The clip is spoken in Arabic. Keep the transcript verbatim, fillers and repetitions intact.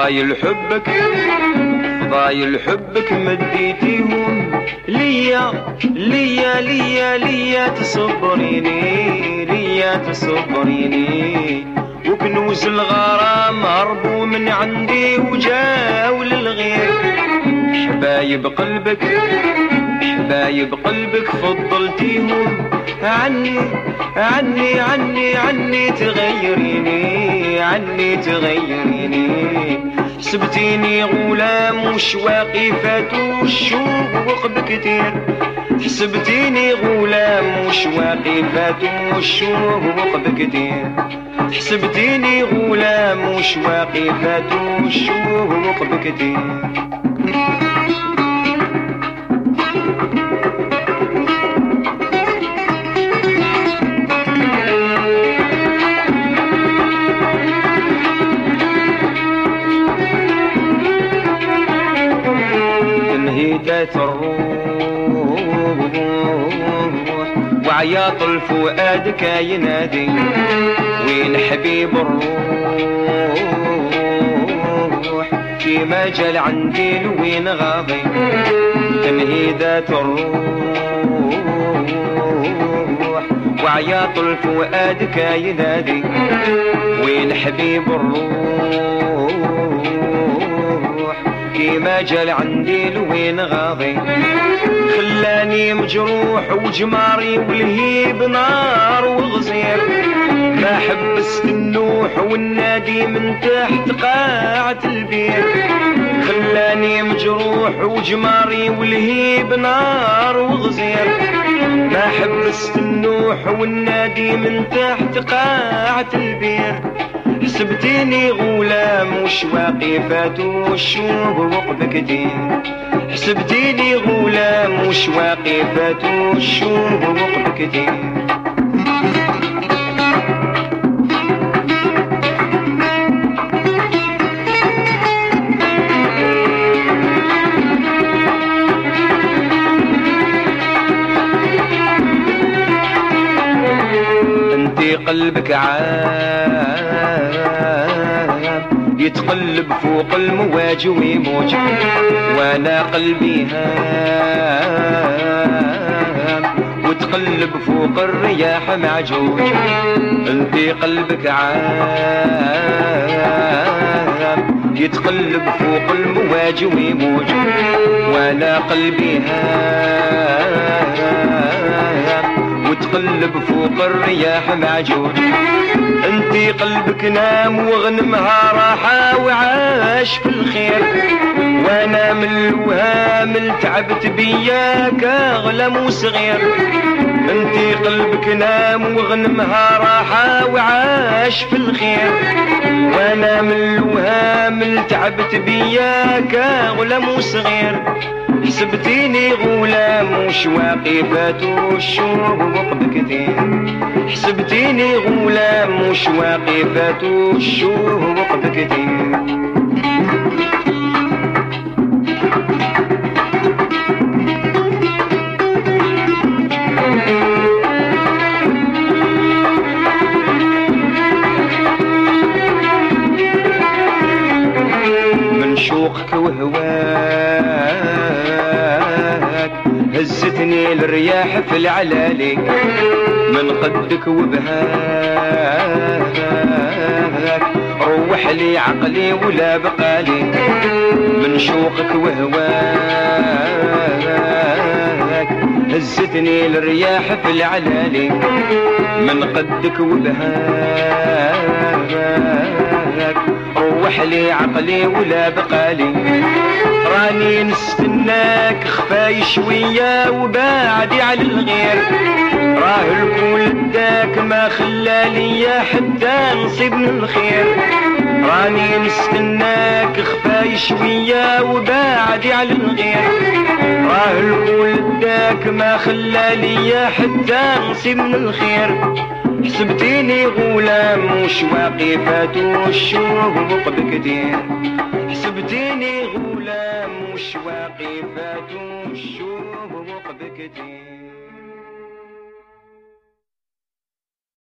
فضايل حبك فضايل حبك مديتيهم ليا ليا ليا ليا تصبريني ليا تصبريني وكنوز الغرام هربوا من عندي وجاو للغير حبايب قلبك حبايب قلبك فضلتيهم عني عني عني عني تغيريني عني تغيريني حسبتيني غلام وش واقفات والشوق بكتير حسبتيني غلام وش واقفات والشوق بكتير حسبتيني غلام وش واقفات والشوق بكتير تنهيدات الروح وعياط الفؤاد كاينادي وين حبيب الروح كيما جال عندي لوين غاضي تنهيدات الروح وعياط الفؤاد كاينادي وين حبيب الروح كيما جال عندي لوين غاضي خلاني مجروح وجماري والهيب نار وغزير ما حبست النوح والنادي من تحت قاعة البير خلاني مجروح وجماري والهيب نار وغزير ما حبست النوح والنادي من تحت قاعة البير حسبتيني غلام وش واقفات والشوق بكتير حسبتيني غلام وش واقفات والشوق بكتير انتي قلبك عام يتقلب فوق المواج ويموج وانا قلبي هام وتقلب فوق الرياح معجوج انتي قلبك عام يتقلب فوق المواج ويموج وانا قلبي هام وتقلب فوق الرياح معجوج انتي قلبك نام وغنمها راحة وعاش في الخير وانا من الوهام تعبت بياك اغلم وصغير انتي قلبك نام وغنمها راحة وعاش في الخير وانا من الوهام تعبت بياك اغلم وصغير حسبتيني غلام وش واقفات والشوق بكتير حسبتيني غلام وش واقفات والشوق بكتير من شوقك وهواك هزتني الرياح في العلالي من قدك وبهاك روح لي عقلي ولا بقالي من شوقك وهواك هزتني الرياح في العلالي من قدك وبهاك روح لي عقلي ولا بقالي راني نستناك خفاي شوية وبعدي على الغير راه الكل داك ما خلالي حتى نصيب من الخير راني نستناك خفاي شوية وبعدي على الغير راه الكل داك ما خلالي حتى نصيب من الخير حسبتيني غلام وش واقفات والشوق بكتير حسبتيني غلام وش واقفات